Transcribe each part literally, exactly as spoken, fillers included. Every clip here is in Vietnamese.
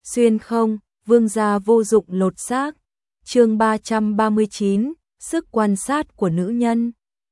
Xuyên không, vương gia vô dụng lột xác. Chương ba trăm ba mươi chín, sức quan sát của nữ nhân.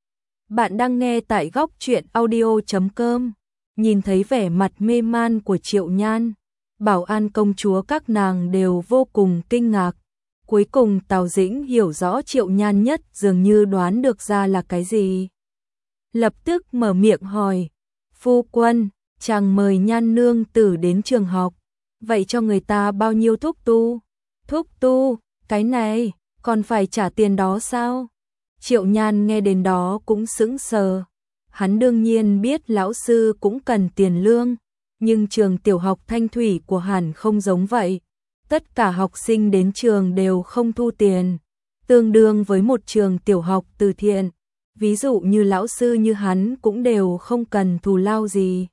Bạn đang nghe tại góc truyện audio chấm com. Nhìn thấy vẻ mặt mê man của Triệu Nhan, Bảo An công chúa các nàng đều vô cùng kinh ngạc. Cuối cùng Tào Dĩnh hiểu rõ Triệu Nhan nhất dường như đoán được ra là cái gì. Lập tức mở miệng hỏi, phu quân, chàng mời Nhan nương tử đến trường học, vậy cho người ta bao nhiêu thúc tu? Thúc tu, cái này, còn phải trả tiền đó sao? Triệu Nhan nghe đến đó cũng sững sờ. Hắn đương nhiên biết lão sư cũng cần tiền lương, nhưng trường tiểu học Thanh Thủy của Hàn không giống vậy. Tất cả học sinh đến trường đều không thu tiền, tương đương với một trường tiểu học từ thiện. Ví dụ như lão sư như hắn cũng đều không cần thù lao gì.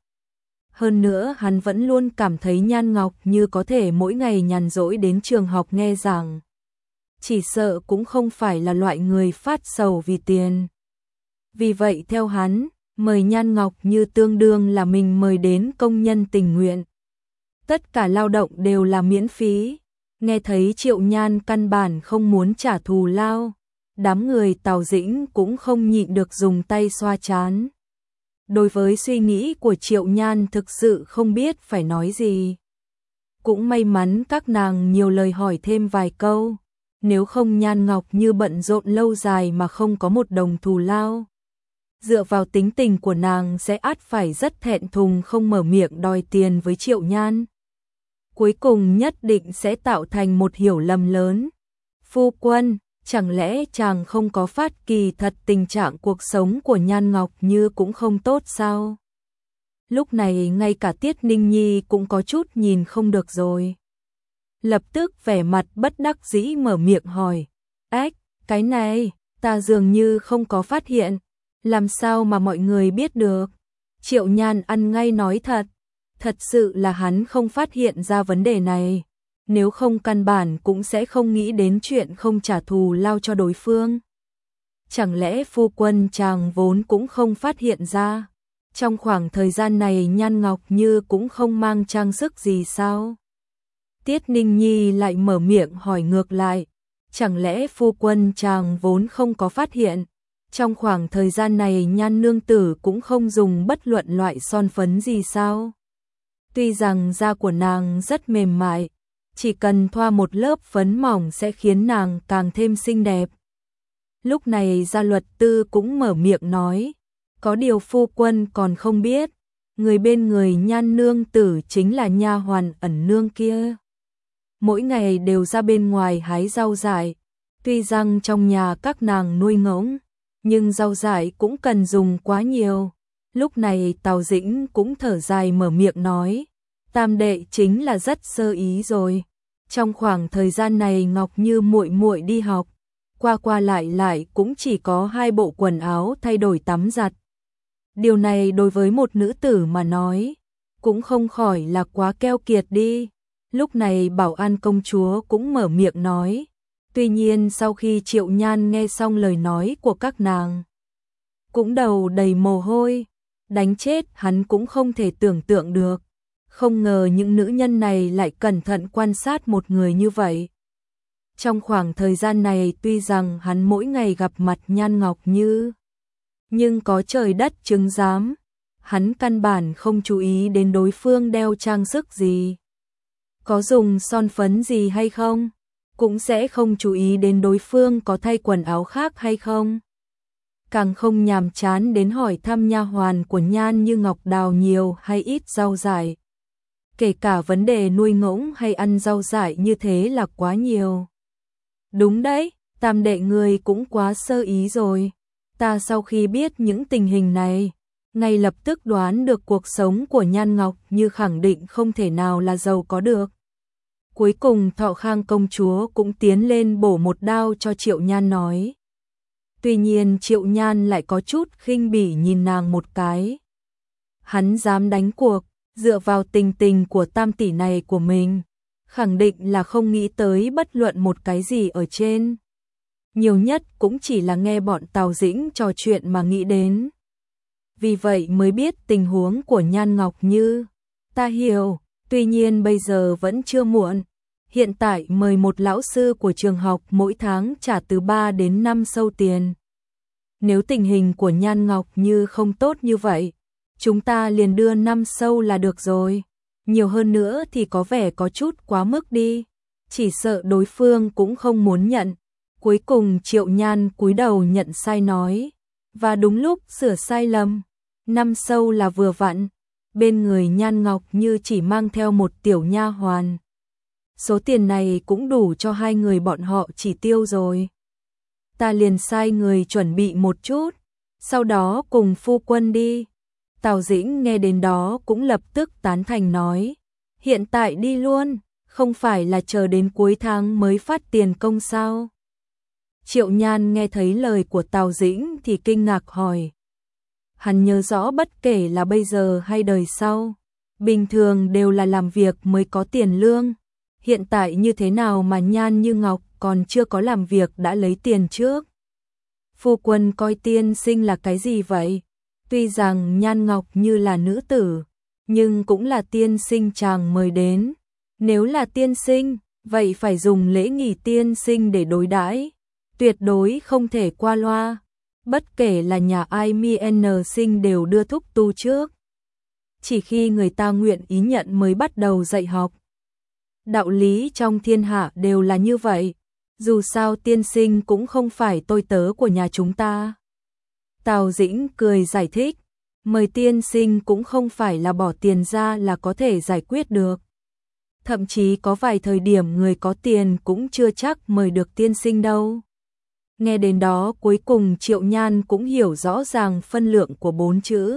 Hơn nữa hắn vẫn luôn cảm thấy Nhan Ngọc Như có thể mỗi ngày nhàn rỗi đến trường học nghe giảng, chỉ sợ cũng không phải là loại người phát sầu vì tiền. Vì vậy theo hắn, mời Nhan Ngọc Như tương đương là mình mời đến công nhân tình nguyện. Tất cả lao động đều là miễn phí. Nghe thấy Triệu Nhan căn bản không muốn trả thù lao, đám người Tào Dĩnh cũng không nhịn được dùng tay xoa trán. Đối với suy nghĩ của Triệu Nhan thực sự không biết phải nói gì. Cũng may mắn các nàng nhiều lời hỏi thêm vài câu, nếu không Nhan Ngọc Như bận rộn lâu dài mà không có một đồng thù lao. Dựa vào tính tình của nàng sẽ ắt phải rất thẹn thùng không mở miệng đòi tiền với Triệu Nhan. Cuối cùng nhất định sẽ tạo thành một hiểu lầm lớn. Phu quân, chẳng lẽ chàng không có phát kỳ thật tình trạng cuộc sống của Nhan Ngọc Như cũng không tốt sao? Lúc này ngay cả Tiết Ninh Nhi cũng có chút nhìn không được rồi. Lập tức vẻ mặt bất đắc dĩ mở miệng hỏi, ếch, cái này, ta dường như không có phát hiện, làm sao mà mọi người biết được? Triệu Nhan ăn ngay nói thật, thật sự là hắn không phát hiện ra vấn đề này. Nếu không căn bản cũng sẽ không nghĩ đến chuyện không trả thù lao cho đối phương. Chẳng lẽ phu quân chàng vốn cũng không phát hiện ra? Trong khoảng thời gian này Nhan Ngọc Như cũng không mang trang sức gì sao? Tiết Ninh Nhi lại mở miệng hỏi ngược lại. Chẳng lẽ phu quân chàng vốn không có phát hiện? Trong khoảng thời gian này Nhan nương tử cũng không dùng bất luận loại son phấn gì sao? Tuy rằng da của nàng rất mềm mại, chỉ cần thoa một lớp phấn mỏng sẽ khiến nàng càng thêm xinh đẹp. Lúc này Gia Luật Tư cũng mở miệng nói, có điều phu quân còn không biết, người bên người Nhan nương tử chính là nha hoàn ẩn nương kia. Mỗi ngày đều ra bên ngoài hái rau dại, tuy rằng trong nhà các nàng nuôi ngỗng, nhưng rau dại cũng cần dùng quá nhiều. Lúc này Tào Dĩnh cũng thở dài mở miệng nói, tam đệ chính là rất sơ ý rồi. Trong khoảng thời gian này Ngọc Như muội muội đi học, qua qua lại lại cũng chỉ có hai bộ quần áo thay đổi tắm giặt. Điều này đối với một nữ tử mà nói, cũng không khỏi là quá keo kiệt đi. Lúc này Bảo An công chúa cũng mở miệng nói. Tuy nhiên sau khi Triệu Nhan nghe xong lời nói của các nàng, cũng đầu đầy mồ hôi, đánh chết hắn cũng không thể tưởng tượng được. Không ngờ những nữ nhân này lại cẩn thận quan sát một người như vậy. Trong khoảng thời gian này tuy rằng hắn mỗi ngày gặp mặt Nhan Ngọc Như, nhưng có trời đất chứng giám, hắn căn bản không chú ý đến đối phương đeo trang sức gì, có dùng son phấn gì hay không, cũng sẽ không chú ý đến đối phương có thay quần áo khác hay không. Càng không nhàm chán đến hỏi thăm nha hoàn của Nhan như Ngọc Đào nhiều hay ít rau dại. Kể cả vấn đề nuôi ngỗng hay ăn rau dại như thế là quá nhiều. Đúng đấy, tam đệ người cũng quá sơ ý rồi. Ta sau khi biết những tình hình này, ngay lập tức đoán được cuộc sống của Nhan Ngọc Như khẳng định không thể nào là giàu có được. Cuối cùng Thọ Khang công chúa cũng tiến lên bổ một đao cho Triệu Nhan nói. Tuy nhiên Triệu Nhan lại có chút khinh bỉ nhìn nàng một cái. Hắn dám đánh cuộc, dựa vào tình tình của tam tỷ này của mình, khẳng định là không nghĩ tới bất luận một cái gì ở trên. Nhiều nhất cũng chỉ là nghe bọn Tào Dĩnh trò chuyện mà nghĩ đến. Vì vậy mới biết tình huống của Nhan Ngọc Như. Ta hiểu, Tuy nhiên bây giờ vẫn chưa muộn. Hiện tại mời một lão sư của trường học mỗi tháng trả từ ba đến năm sâu tiền. Nếu tình hình của Nhan Ngọc Như không tốt như vậy, chúng ta liền đưa năm sâu là được rồi. Nhiều hơn nữa thì có vẻ có chút quá mức đi. Chỉ sợ đối phương cũng không muốn nhận. Cuối cùng Triệu Nhan cúi đầu nhận sai nói. Và đúng lúc sửa sai lầm. Năm sâu là vừa vặn. Bên người Nhan Ngọc Như chỉ mang theo một tiểu nha hoàn. Số tiền này cũng đủ cho hai người bọn họ chỉ tiêu rồi. Ta liền sai người chuẩn bị một chút. Sau đó cùng phu quân đi. Tào Dĩnh nghe đến đó cũng lập tức tán thành nói. Hiện tại đi luôn. Không phải là chờ đến cuối tháng mới phát tiền công sao? Triệu Nhan nghe thấy lời của Tào Dĩnh thì kinh ngạc hỏi. Hắn nhớ rõ bất kể là bây giờ hay đời sau, bình thường đều là làm việc mới có tiền lương. Hiện tại như thế nào mà Nhan Như Ngọc còn chưa có làm việc đã lấy tiền trước? Phu quân coi tiên sinh là cái gì vậy? Tuy rằng Nhan Ngọc Như là nữ tử, nhưng cũng là tiên sinh chàng mời đến. Nếu là tiên sinh, vậy phải dùng lễ nghỉ tiên sinh để đối đãi, tuyệt đối không thể qua loa. Bất kể là nhà ai mi en sinh đều đưa thúc tu trước. Chỉ khi người ta nguyện ý nhận mới bắt đầu dạy học. Đạo lý trong thiên hạ đều là như vậy. Dù sao tiên sinh cũng không phải tôi tớ của nhà chúng ta. Tào Dĩnh cười giải thích. Mời tiên sinh cũng không phải là bỏ tiền ra là có thể giải quyết được. Thậm chí có vài thời điểm người có tiền cũng chưa chắc mời được tiên sinh đâu. Nghe đến đó cuối cùng Triệu Nhan cũng hiểu rõ ràng phân lượng của bốn chữ.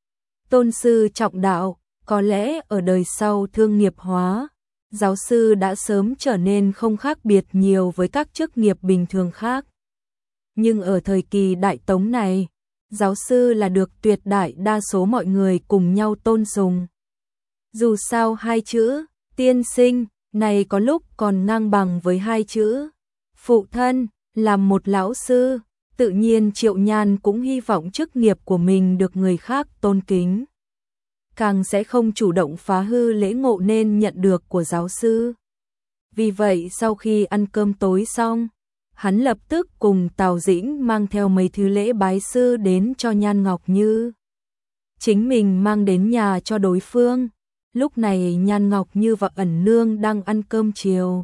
Tôn sư trọng đạo, có lẽ ở đời sau thương nghiệp hóa, giáo sư đã sớm trở nên không khác biệt nhiều với các chức nghiệp bình thường khác. Nhưng ở thời kỳ Đại Tống này, giáo sư là được tuyệt đại đa số mọi người cùng nhau tôn sùng. Dù sao hai chữ tiên sinh này có lúc còn ngang bằng với hai chữ phụ thân. Làm một lão sư, tự nhiên Triệu Nhan cũng hy vọng chức nghiệp của mình được người khác tôn kính. Càng sẽ không chủ động phá hư lễ ngộ nên nhận được của giáo sư. Vì vậy sau khi ăn cơm tối xong, hắn lập tức cùng Tào Dĩnh mang theo mấy thứ lễ bái sư đến cho Nhan Ngọc Như. Chính mình mang đến nhà cho đối phương. Lúc này Nhan Ngọc Như và Ẩn Nương đang ăn cơm chiều.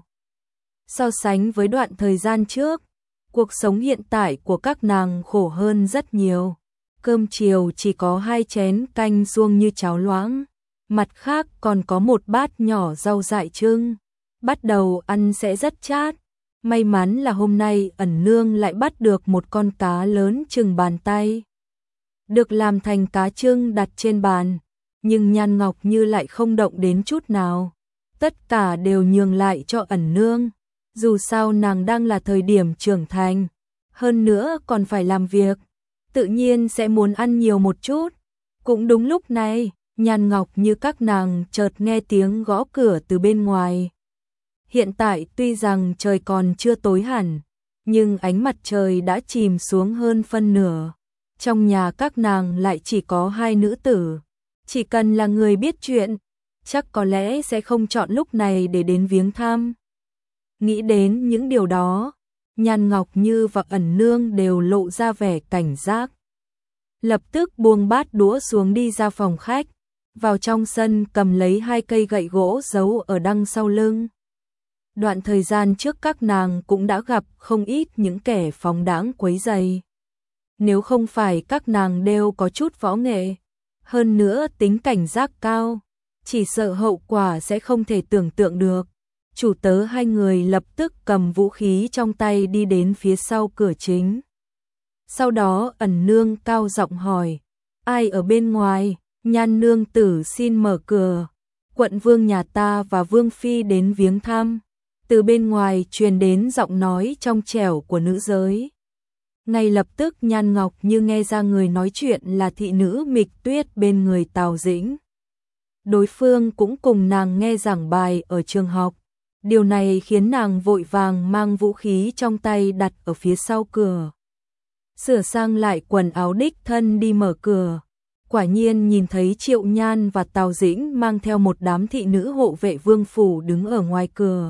So sánh với đoạn thời gian trước, cuộc sống hiện tại của các nàng khổ hơn rất nhiều. Cơm chiều chỉ có hai chén canh suông như cháo loãng, mặt khác còn có một bát nhỏ rau dại trưng. Bắt đầu ăn sẽ rất chát. May mắn là hôm nay Ẩn Nương lại bắt được một con cá lớn chừng bàn tay. Được làm thành cá trưng đặt trên bàn, nhưng Nhan Ngọc Như lại không động đến chút nào. Tất cả đều nhường lại cho Ẩn Nương. Dù sao nàng đang là thời điểm trưởng thành, hơn nữa còn phải làm việc, tự nhiên sẽ muốn ăn nhiều một chút. Cũng đúng lúc này, Nhan Ngọc Như các nàng chợt nghe tiếng gõ cửa từ bên ngoài. Hiện tại tuy rằng trời còn chưa tối hẳn, nhưng ánh mặt trời đã chìm xuống hơn phân nửa. Trong nhà các nàng lại chỉ có hai nữ tử, chỉ cần là người biết chuyện, chắc có lẽ sẽ không chọn lúc này để đến viếng thăm. Nghĩ đến những điều đó, Nhan Ngọc Như và Ẩn Nương đều lộ ra vẻ cảnh giác. Lập tức buông bát đũa xuống đi ra phòng khách, vào trong sân cầm lấy hai cây gậy gỗ giấu ở đằng sau lưng. Đoạn thời gian trước các nàng cũng đã gặp không ít những kẻ phóng đãng quấy rầy. Nếu không phải các nàng đều có chút võ nghệ, hơn nữa tính cảnh giác cao, chỉ sợ hậu quả sẽ không thể tưởng tượng được. Chủ tớ hai người lập tức cầm vũ khí trong tay đi đến phía sau cửa chính. Sau đó Ẩn Nương cao giọng hỏi, ai ở bên ngoài? Nhan nương tử xin mở cửa. Quận vương nhà ta và vương phi đến viếng thăm. Từ bên ngoài truyền đến giọng nói trong trẻo của nữ giới. Ngay lập tức Nhan Ngọc Như nghe ra người nói chuyện là thị nữ Mịch Tuyết bên người Tào Dĩnh. Đối phương cũng cùng nàng nghe giảng bài ở trường học. Điều này khiến nàng vội vàng mang vũ khí trong tay đặt ở phía sau cửa. Sửa sang lại quần áo đích thân đi mở cửa. Quả nhiên nhìn thấy Triệu Nhan và Tào Dĩnh mang theo một đám thị nữ hộ vệ vương phủ đứng ở ngoài cửa.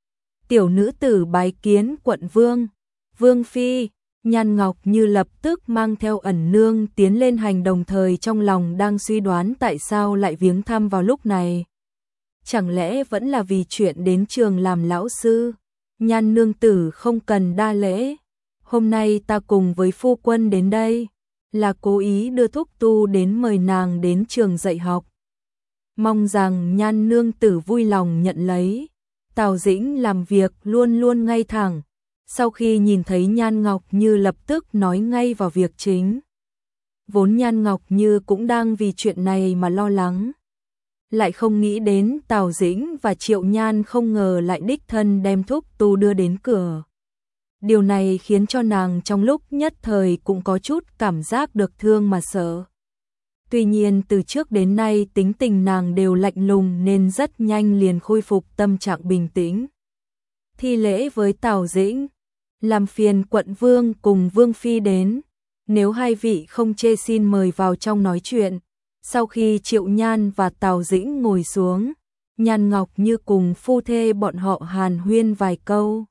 Tiểu nữ tử bái kiến quận vương. Vương phi. Nhan Ngọc Như lập tức mang theo Ẩn Nương tiến lên hành, đồng thời trong lòng đang suy đoán tại sao lại viếng thăm vào lúc này. Chẳng lẽ vẫn là vì chuyện đến trường làm lão sư? Nhan nương tử không cần đa lễ. Hôm nay ta cùng với phu quân đến đây là cố ý đưa thúc tu đến mời nàng đến trường dạy học. Mong rằng Nhan nương tử vui lòng nhận lấy. Tào Dĩnh làm việc luôn luôn ngay thẳng. Sau khi nhìn thấy Nhan Ngọc Như lập tức nói ngay vào việc chính. Vốn Nhan Ngọc Như cũng đang vì chuyện này mà lo lắng. Lại không nghĩ đến Tào Dĩnh và Triệu Nhan không ngờ lại đích thân đem thúc tu đưa đến cửa. Điều này khiến cho nàng trong lúc nhất thời cũng có chút cảm giác được thương mà sợ. Tuy nhiên từ trước đến nay tính tình nàng đều lạnh lùng nên rất nhanh liền khôi phục tâm trạng bình tĩnh. Thi lễ với Tào Dĩnh, làm phiền quận vương cùng vương phi đến, nếu hai vị không chê xin mời vào trong nói chuyện. Sau khi Triệu Nhan và Tào Dĩnh ngồi xuống, Nhan Ngọc Như cùng phu thê bọn họ hàn huyên vài câu.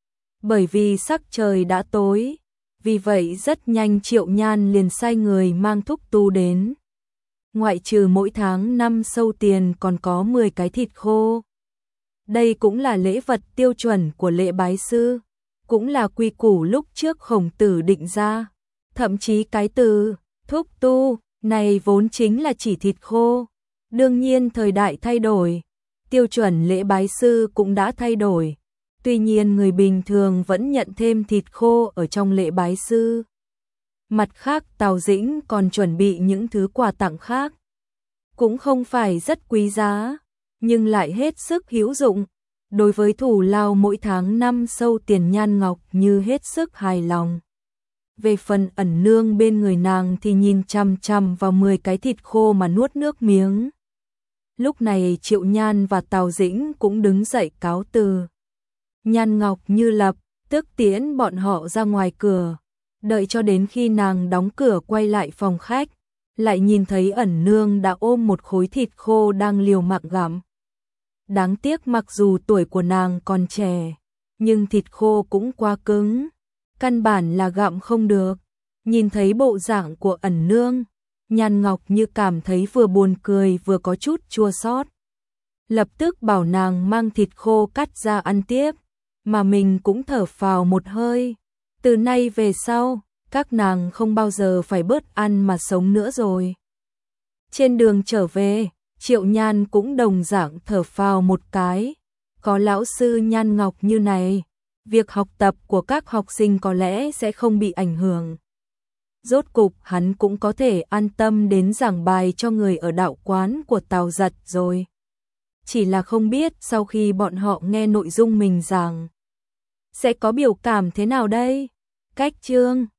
Bởi vì sắc trời đã tối, vì vậy rất nhanh Triệu Nhan liền sai người mang thúc tu đến. Ngoại trừ mỗi tháng năm sâu tiền còn có mười cái thịt khô. Đây cũng là lễ vật tiêu chuẩn của lễ bái sư, cũng là quy củ lúc trước Khổng Tử định ra. Thậm chí cái từ thúc tu này vốn chính là chỉ thịt khô. Đương nhiên thời đại thay đổi, tiêu chuẩn lễ bái sư cũng đã thay đổi. Tuy nhiên người bình thường vẫn nhận thêm thịt khô ở trong lễ bái sư. Mặt khác Tào Dĩnh còn chuẩn bị những thứ quà tặng khác. Cũng không phải rất quý giá, nhưng lại hết sức hữu dụng. Đối với thủ lao mỗi tháng năm sâu tiền Nhan Ngọc Như hết sức hài lòng. Về phần Ẩn Nương bên người nàng thì nhìn chằm chằm vào mười cái thịt khô mà nuốt nước miếng. Lúc này Triệu Nhan và Tào Dĩnh cũng đứng dậy cáo từ. Nhan Ngọc Như lập tức tiễn bọn họ ra ngoài cửa. Đợi cho đến khi nàng đóng cửa quay lại phòng khách, lại nhìn thấy Ẩn Nương đã ôm một khối thịt khô đang liều mạng gặm. Đáng tiếc mặc dù tuổi của nàng còn trẻ, nhưng thịt khô cũng quá cứng, căn bản là gặm không được. Nhìn thấy bộ dạng của Ẩn Nương, Nhan Ngọc Như cảm thấy vừa buồn cười vừa có chút chua xót. Lập tức bảo nàng mang thịt khô cắt ra ăn tiếp, mà mình cũng thở phào một hơi. Từ nay về sau, các nàng không bao giờ phải bớt ăn mà sống nữa rồi. Trên đường trở về, Triệu Nhan cũng đồng dạng thở phào một cái. Có lão sư Nhan Ngọc Như này, việc học tập của các học sinh có lẽ sẽ không bị ảnh hưởng. Rốt cục hắn cũng có thể an tâm đến giảng bài cho người ở đạo quán của Tào Giật rồi. Chỉ là không biết sau khi bọn họ nghe nội dung mình giảng, sẽ có biểu cảm thế nào đây? Cách chương